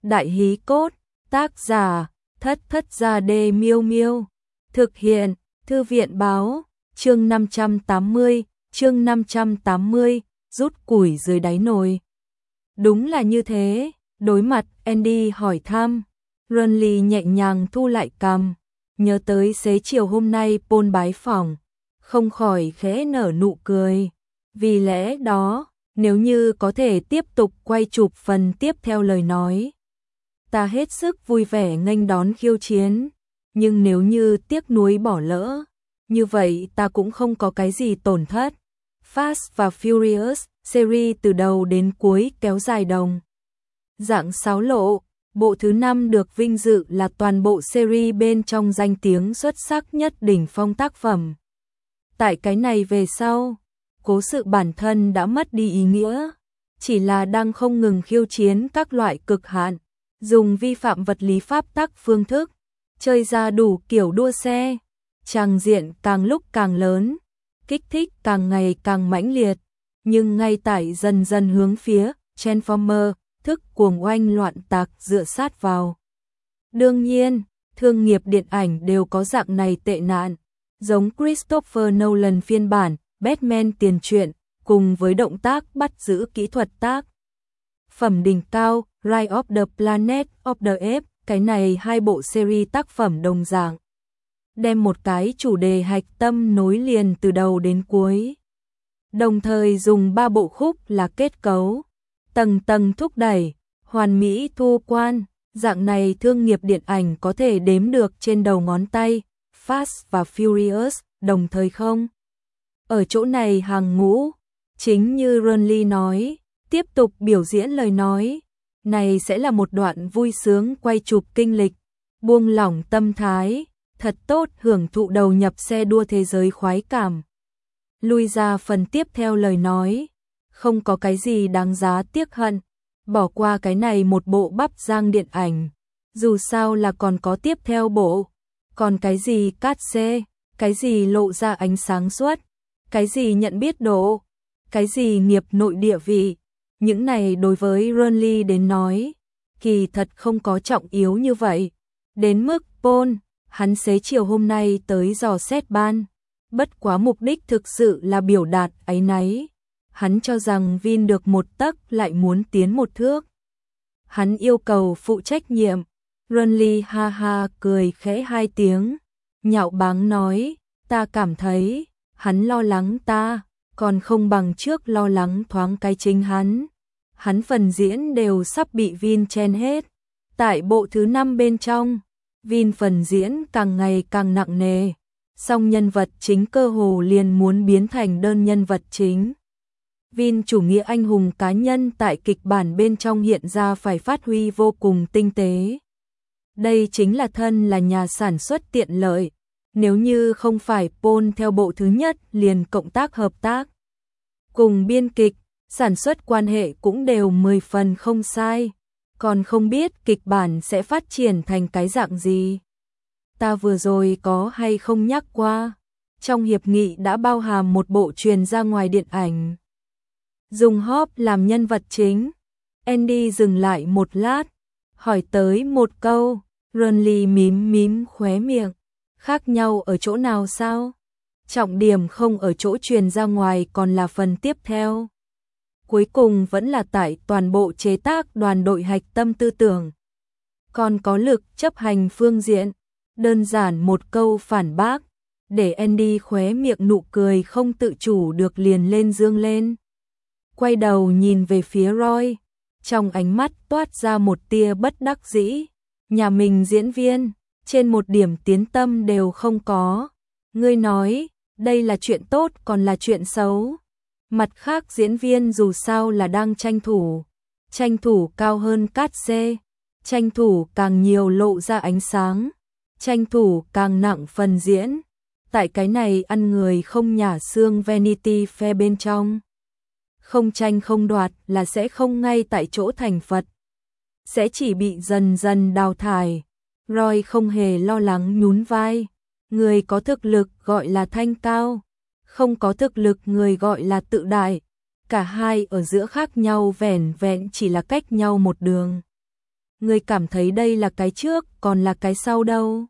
Đại hí cốt, tác giả, Thất Thất Gia Đê Miêu Miêu. Thực hiện, Thư viện báo, chương 580, rút củi dưới đáy nồi. Đúng là như thế, đối mặt Andy hỏi thăm, Ronly nhẹ nhàng thu lại cằm, nhớ tới xế chiều hôm nay Paul bái phỏng, không khỏi khẽ nở nụ cười. Vì lẽ đó, nếu như có thể tiếp tục quay chụp phần tiếp theo lời nói, ta hết sức vui vẻ nghênh đón khiêu chiến, nhưng nếu như tiếc nuối bỏ lỡ, như vậy ta cũng không có cái gì tổn thất. Fast và Furious, series từ đầu đến cuối kéo dài đồng dạng 6 lộ, bộ thứ 5 được vinh dự là toàn bộ series bên trong danh tiếng xuất sắc nhất đỉnh phong tác phẩm. Tại cái này về sau, cố sự bản thân đã mất đi ý nghĩa, chỉ là đang không ngừng khiêu chiến các loại cực hạn, dùng vi phạm vật lý pháp tắc phương thức, chơi ra đủ kiểu đua xe, tràng diện càng lúc càng lớn, kích thích càng ngày càng mãnh liệt, nhưng ngay tại dần dần hướng phía Transformer, thức cuồng oanh loạn tạc dựa sát vào. Đương nhiên, thương nghiệp điện ảnh đều có dạng này tệ nạn, giống Christopher Nolan phiên bản Batman tiền truyện, cùng với động tác bắt giữ kỹ thuật tác phẩm đỉnh cao Rise of the Planet of the Apes, cái này hai bộ series tác phẩm đồng dạng, đem một cái chủ đề hạch tâm nối liền từ đầu đến cuối. Đồng thời dùng 3 bộ khúc là kết cấu, tầng tầng thúc đẩy, hoàn mỹ thu quan, dạng này thương nghiệp điện ảnh có thể đếm được trên đầu ngón tay, Fast và Furious, đồng thời không. Ở chỗ này hàng ngũ, chính như Ronly nói, tiếp tục biểu diễn lời nói, này sẽ là một đoạn vui sướng quay chụp kinh lịch, buông lỏng tâm thái, thật tốt hưởng thụ đầu nhập xe đua thế giới khoái cảm. Lui ra phần tiếp theo lời nói, không có cái gì đáng giá tiếc hận, bỏ qua cái này một bộ bắp rang điện ảnh, dù sao là còn có tiếp theo bộ, còn cái gì cát xê, cái gì lộ ra ánh sáng suốt, cái gì nhận biết độ, cái gì nghiệp nội địa vị, những này đối với Ronly đến nói, kỳ thật không có trọng yếu như vậy, đến mức Paul, hắn xế chiều hôm nay tới dò xét ban, bất quá mục đích thực sự là biểu đạt áy náy. Hắn cho rằng Vin được một tấc lại muốn tiến một thước. Hắn yêu cầu phụ trách nhiệm. Ronly ha ha cười khẽ 2 tiếng, nhạo báng nói, ta cảm thấy, hắn lo lắng ta, còn không bằng trước lo lắng thoáng cái chính hắn. Hắn phần diễn đều sắp bị Vin chen hết. Tại bộ thứ 5 bên trong, Vin phần diễn càng ngày càng nặng nề, song nhân vật chính cơ hồ liền muốn biến thành đơn nhân vật chính. Vin chủ nghĩa anh hùng cá nhân tại kịch bản bên trong hiện ra phải phát huy vô cùng tinh tế. Đây chính là thân là nhà sản xuất tiện lợi, nếu như không phải Paul theo bộ thứ nhất liền cộng tác hợp tác. Cùng biên kịch, sản xuất quan hệ cũng đều 10 phần không sai, còn không biết kịch bản sẽ phát triển thành cái dạng gì. Ta vừa rồi có hay không nhắc qua, trong hiệp nghị đã bao hàm một bộ truyền ra ngoài điện ảnh. Dùng Hop làm nhân vật chính. Andy dừng lại một lát, hỏi tới một câu, Ronly mím mím khóe miệng, khác nhau ở chỗ nào sao? Trọng điểm không ở chỗ truyền ra ngoài còn là phần tiếp theo. Cuối cùng vẫn là tại toàn bộ chế tác đoàn đội hạch tâm tư tưởng. Còn có lực chấp hành phương diện, đơn giản một câu phản bác, để Andy khóe miệng nụ cười không tự chủ được liền lên dương lên. Quay đầu nhìn về phía Roy, trong ánh mắt toát ra một tia bất đắc dĩ, nhà mình diễn viên, trên một điểm tiến tâm đều không có. Ngươi nói, đây là chuyện tốt còn là chuyện xấu. Mặt khác diễn viên dù sao là đang tranh thủ cao hơn cát xê, tranh thủ càng nhiều lộ ra ánh sáng, tranh thủ càng nặng phần diễn. Tại cái này ăn người không nhả xương Vanity Fair bên trong. Không tranh không đoạt là sẽ không ngay tại chỗ thành Phật, sẽ chỉ bị dần dần đào thải. Roy không hề lo lắng nhún vai, người có thực lực gọi là thanh cao, không có thực lực người gọi là tự đại, cả hai ở giữa khác nhau vẻn vẹn chỉ là cách nhau một đường. Ngươi cảm thấy đây là cái trước, còn là cái sau đâu?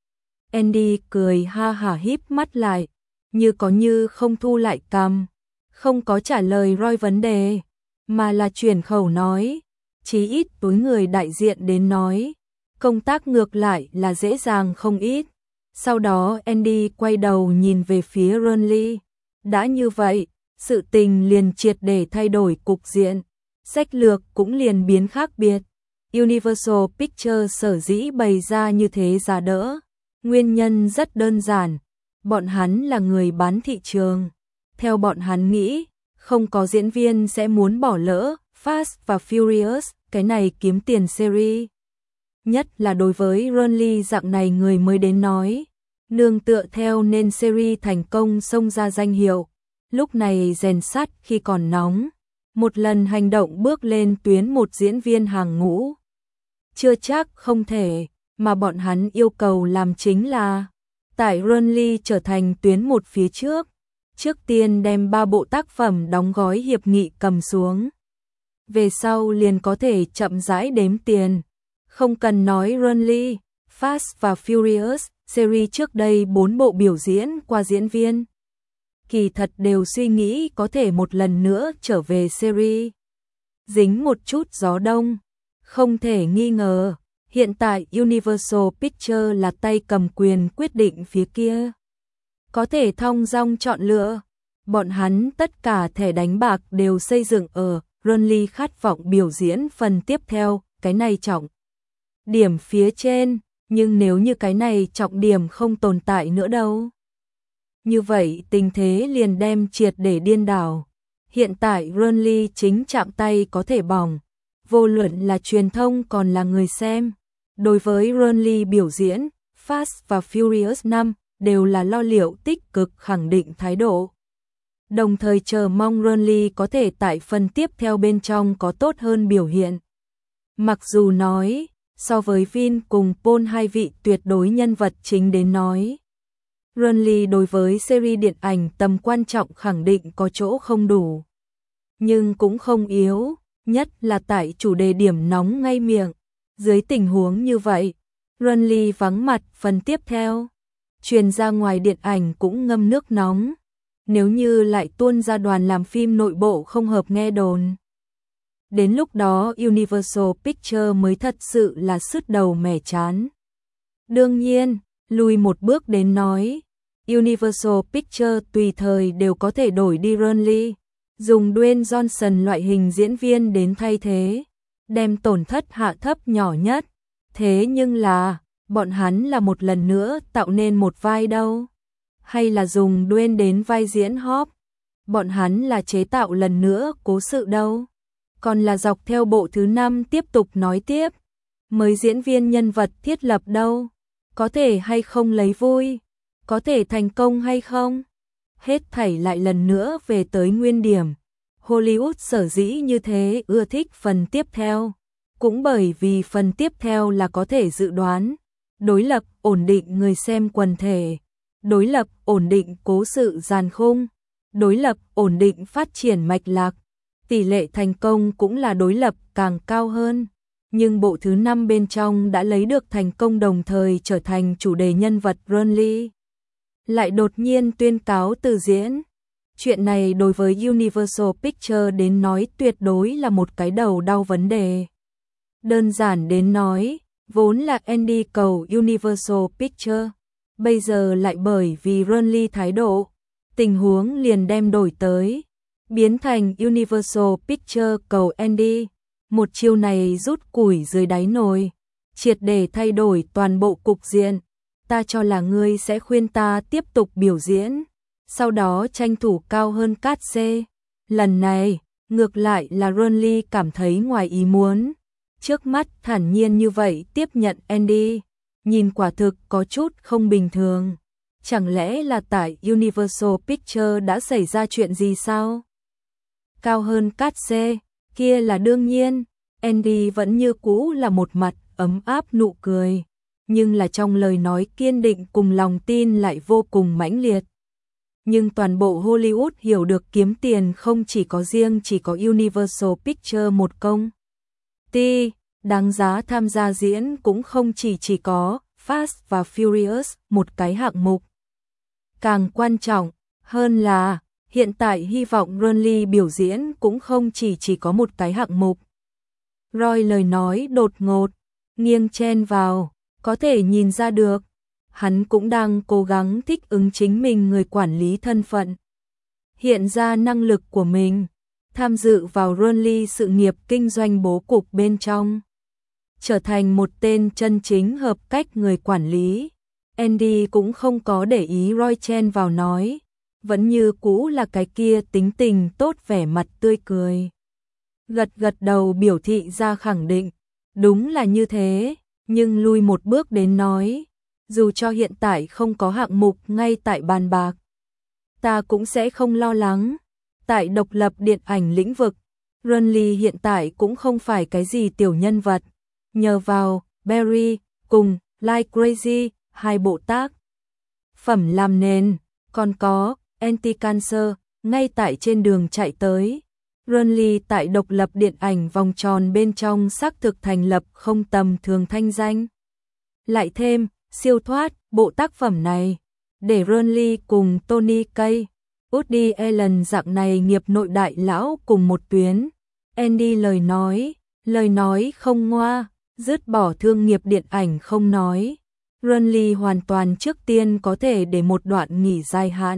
Andy cười ha hả híp mắt lại, như có như không thu lại cằm, không có trả lời Roy vấn đề, mà là chuyển khẩu nói, chí ít với người đại diện đến nói, công tác ngược lại là dễ dàng không ít. Sau đó Andy quay đầu nhìn về phía Ronly, đã như vậy, sự tình liền triệt để thay đổi cục diện, sách lược cũng liền biến khác biệt. Universal Pictures sở dĩ bày ra như thế giá đỡ, nguyên nhân rất đơn giản, bọn hắn là người bán thị trường. Theo bọn hắn nghĩ, không có diễn viên sẽ muốn bỏ lỡ Fast và Furious, cái này kiếm tiền series. Nhất là đối với Ronly dạng này người mới đến nói, nương tựa theo nên series thành công xông ra danh hiệu, lúc này rèn sắt khi còn nóng, một lần hành động bước lên tuyến một diễn viên hàng ngũ. Chưa chắc không thể, mà bọn hắn yêu cầu làm chính là tại Ronly trở thành tuyến một phía trước tiên đem 3 bộ tác phẩm đóng gói hiệp nghị cầm xuống. Về sau liền có thể chậm rãi đếm tiền. Không cần nói Ronly, Fast và Furious, series trước đây 4 bộ biểu diễn qua diễn viên. Kỳ thật đều suy nghĩ có thể một lần nữa trở về series. Dính một chút gió đông, không thể nghi ngờ, hiện tại Universal Pictures là tay cầm quyền quyết định phía kia. Có thể thong dong chọn lựa, bọn hắn tất cả thẻ đánh bạc đều xây dựng ở Ronly khát vọng biểu diễn phần tiếp theo, cái này trọng điểm phía trên, nhưng nếu như cái này trọng điểm không tồn tại nữa đâu. Như vậy tình thế liền đem triệt để điên đảo. Hiện tại Ronly chính chạm tay có thể bỏng, vô luận là truyền thông còn là người xem. Đối với Ronly biểu diễn, Fast và Furious 5 đều là lo liệu tích cực khẳng định thái độ. Đồng thời chờ mong Ronly có thể tại phần tiếp theo bên trong có tốt hơn biểu hiện. Mặc dù nói, so với Vin cùng Paul hai vị tuyệt đối nhân vật chính đến nói, Ronly đối với series điện ảnh tầm quan trọng khẳng định có chỗ không đủ. Nhưng cũng không yếu, nhất là tại chủ đề điểm nóng ngay miệng. Dưới tình huống như vậy, Ronly vắng mặt phần tiếp theo, truyền ra ngoài điện ảnh cũng ngâm nước nóng. Nếu như lại tuôn ra đoàn làm phim nội bộ không hợp nghe đồn, đến lúc đó Universal Pictures mới thật sự là sứt đầu mẻ chán. Đương nhiên, lùi một bước đến nói, Universal Pictures tùy thời đều có thể đổi đi Ronly, dùng Dwayne Johnson loại hình diễn viên đến thay thế, đem tổn thất hạ thấp nhỏ nhất. Thế nhưng là, bọn hắn là một lần nữa tạo nên một vai đâu? Hay là dùng Dwayne đến vai diễn Hop? Bọn hắn là chế tạo lần nữa cố sự đâu? Còn là dọc theo bộ thứ 5 tiếp tục nói tiếp? Mới diễn viên nhân vật thiết lập đâu? Có thể hay không lấy vui? Có thể thành công hay không? Hết thảy lại lần nữa về tới nguyên điểm. Hollywood sở dĩ như thế ưa thích phần tiếp theo, cũng bởi vì phần tiếp theo là có thể dự đoán, đối lập ổn định người xem quần thể, đối lập ổn định cố sự dàn khung, đối lập ổn định phát triển mạch lạc, tỷ lệ thành công cũng là đối lập càng cao hơn. Nhưng bộ thứ 5 bên trong đã lấy được thành công đồng thời trở thành chủ đề nhân vật Ronly, lại đột nhiên tuyên cáo từ diễn. Chuyện này đối với Universal Pictures đến nói tuyệt đối là một cái đầu đau vấn đề. Đơn giản đến nói, vốn là Andy cầu Universal Pictures, bây giờ lại bởi vì Ronly thái độ, tình huống liền đem đổi tới, biến thành Universal Pictures cầu Andy. Một chiêu này rút củi dưới đáy nồi, triệt để thay đổi toàn bộ cục diện. Ta cho là ngươi sẽ khuyên ta tiếp tục biểu diễn, sau đó tranh thủ cao hơn cát xê. Lần này, ngược lại là Ronly cảm thấy ngoài ý muốn. Trước mắt thản nhiên như vậy tiếp nhận Andy, nhìn quả thực có chút không bình thường. Chẳng lẽ là tại Universal Pictures đã xảy ra chuyện gì sao? Cao hơn cát xê, kia là đương nhiên. Andy vẫn như cũ là một mặt ấm áp nụ cười, nhưng là trong lời nói kiên định cùng lòng tin lại vô cùng mãnh liệt. Nhưng toàn bộ Hollywood hiểu được kiếm tiền không chỉ có riêng chỉ có Universal Pictures một công ty, đáng giá tham gia diễn cũng không chỉ có Fast và Furious, một cái hạng mục. Càng quan trọng hơn là, hiện tại hy vọng Ronly biểu diễn cũng không chỉ có một cái hạng mục. Roy lời nói đột ngột, nghiêng chen vào, có thể nhìn ra được. Hắn cũng đang cố gắng thích ứng chính mình người quản lý thân phận. Hiện ra năng lực của mình, tham dự vào Ronly sự nghiệp kinh doanh bố cục bên trong. Trở thành một tên chân chính hợp cách người quản lý. Andy cũng không có để ý Roy chen vào nói, vẫn như cũ là cái kia tính tình tốt vẻ mặt tươi cười. Gật đầu biểu thị ra khẳng định, đúng là như thế, nhưng lui một bước đến nói, dù cho hiện tại không có hạng mục ngay tại bàn bạc, ta cũng sẽ không lo lắng. Tại độc lập điện ảnh lĩnh vực, Ronly hiện tại cũng không phải cái gì tiểu nhân vật, nhờ vào Barry cùng Like Crazy, hai bộ tác phẩm làm nền, còn có Anti-Cancer ngay tại trên đường chạy tới. Ronly tại độc lập điện ảnh vòng tròn bên trong xác thực thành lập không tầm thường thanh danh. Lại thêm, siêu thoát, bộ tác phẩm này, để Ronly cùng Tony Kaye, Woody Allen dạng này nghiệp nội đại lão cùng một tuyến. Andy lời nói không ngoa, dứt bỏ thương nghiệp điện ảnh không nói. Ronly hoàn toàn trước tiên có thể để một đoạn nghỉ dài hạn.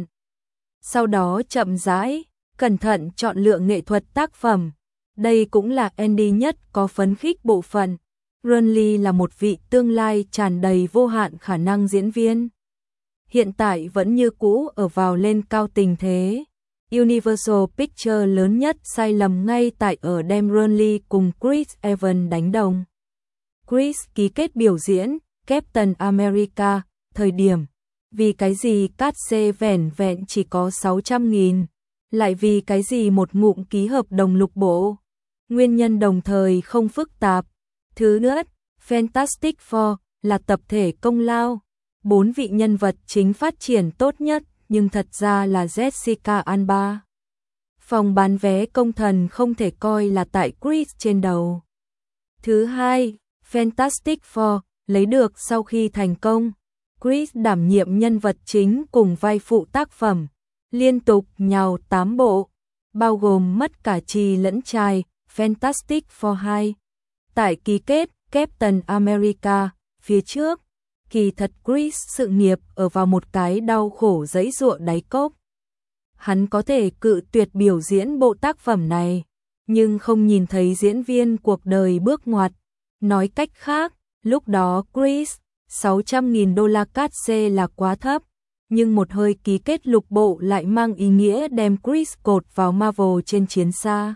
Sau đó chậm rãi, cẩn thận chọn lựa nghệ thuật tác phẩm. Đây cũng là Andy nhất có phấn khích bộ phận. Ronly là một vị tương lai tràn đầy vô hạn khả năng diễn viên. Hiện tại vẫn như cũ ở vào lên cao tình thế. Universal Pictures lớn nhất sai lầm ngay tại ở đem Ronly cùng Chris Evans đánh đồng. Chris ký kết biểu diễn Captain America, thời điểm, vì cái gì cát xê vẻn vẹn chỉ có 600.000, lại vì cái gì một ngụm ký hợp đồng lục bộ. Nguyên nhân đồng thời không phức tạp. Thứ nhất, Fantastic Four là tập thể công lao. 4 vị nhân vật chính phát triển tốt nhất, nhưng thật ra là Jessica Alba. Phòng bán vé công thần không thể coi là tại Chris trên đầu. Thứ hai, Fantastic Four lấy được sau khi thành công, Chris đảm nhiệm nhân vật chính cùng vai phụ tác phẩm, liên tục nhào 8 bộ, bao gồm mất cả trì lẫn trai, Fantastic Four 2. Tại ký kết Captain America, phía trước, kỳ thật Chris sự nghiệp ở vào một cái đau khổ giãy giụa đáy cốc. Hắn có thể cự tuyệt biểu diễn bộ tác phẩm này, nhưng không nhìn thấy diễn viên cuộc đời bước ngoặt. Nói cách khác, lúc đó Chris, 600.000 đô la cát xê là quá thấp, nhưng một hơi ký kết lục bộ lại mang ý nghĩa đem Chris cột vào Marvel trên chiến xa.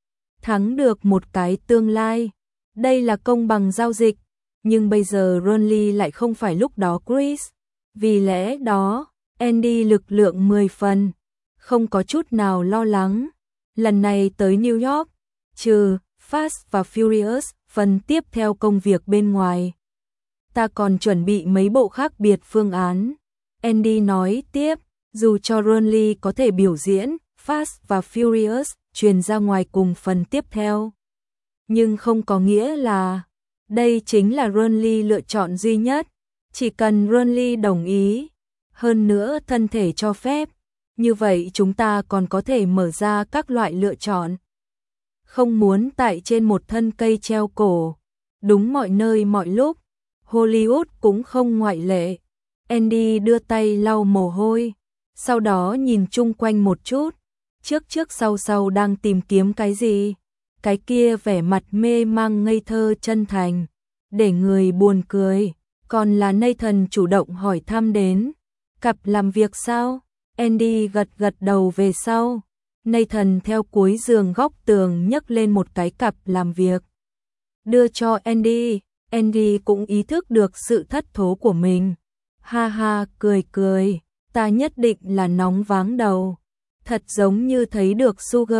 Thắng được một cái tương lai. Đây là công bằng giao dịch, nhưng bây giờ Ronly lại không phải lúc đó Chris. Vì lẽ đó, Andy lực lượng 10 phần, không có chút nào lo lắng. Lần này tới New York, trừ Fast và Furious, phần tiếp theo công việc bên ngoài, ta còn chuẩn bị mấy bộ khác biệt phương án. Andy nói tiếp, dù cho Ronly có thể biểu diễn Fast và Furious truyền ra ngoài cùng phần tiếp theo, nhưng không có nghĩa là đây chính là Ronly lựa chọn duy nhất. Chỉ cần Ronly đồng ý, hơn nữa thân thể cho phép, như vậy chúng ta còn có thể mở ra các loại lựa chọn. Không muốn tại trên một thân cây treo cổ, đúng mọi nơi mọi lúc, Hollywood cũng không ngoại lệ. Andy đưa tay lau mồ hôi, sau đó nhìn chung quanh một chút, trước sau đang tìm kiếm cái gì. Cái kia vẻ mặt mê mang ngây thơ chân thành, để người buồn cười. Còn là Nathan chủ động hỏi thăm đến, cặp làm việc sao? Andy gật đầu về sau. Nathan theo cuối giường góc tường nhấc lên một cái cặp làm việc, đưa cho Andy. Andy cũng ý thức được sự thất thố của mình. Ha ha, cười, ta nhất định là nóng váng đầu. Thật giống như thấy được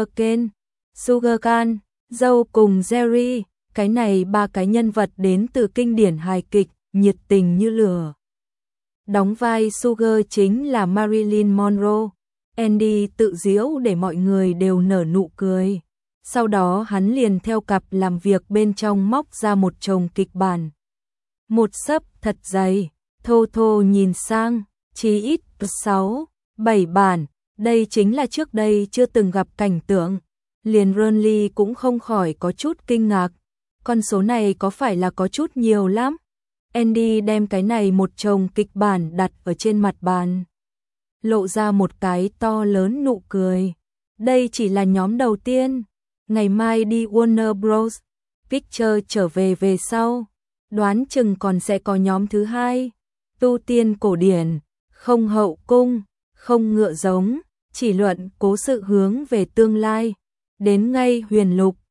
Sugar Cane, Joe cùng Jerry, cái này ba cái nhân vật đến từ kinh điển hài kịch, nhiệt tình như lửa. Đóng vai Sugar chính là Marilyn Monroe. Andy tự giễu để mọi người đều nở nụ cười. Sau đó hắn liền theo cặp làm việc bên trong móc ra một chồng kịch bản. Một xấp thật dày, Thô Thô nhìn sang, chí ít 6, 7 bản, đây chính là trước đây chưa từng gặp cảnh tượng. Liền Renly cũng không khỏi có chút kinh ngạc, con số này có phải là có chút nhiều lắm? Andy đem cái này một chồng kịch bản đặt ở trên mặt bàn, lộ ra một cái to lớn nụ cười. Đây chỉ là nhóm đầu tiên, ngày mai đi Warner Bros. Pictures trở về sau, đoán chừng còn sẽ có nhóm thứ hai, tu tiên cổ điển, không hậu cung, không ngựa giống, chỉ luận cố sự hướng về tương lai, đến ngay huyền lục,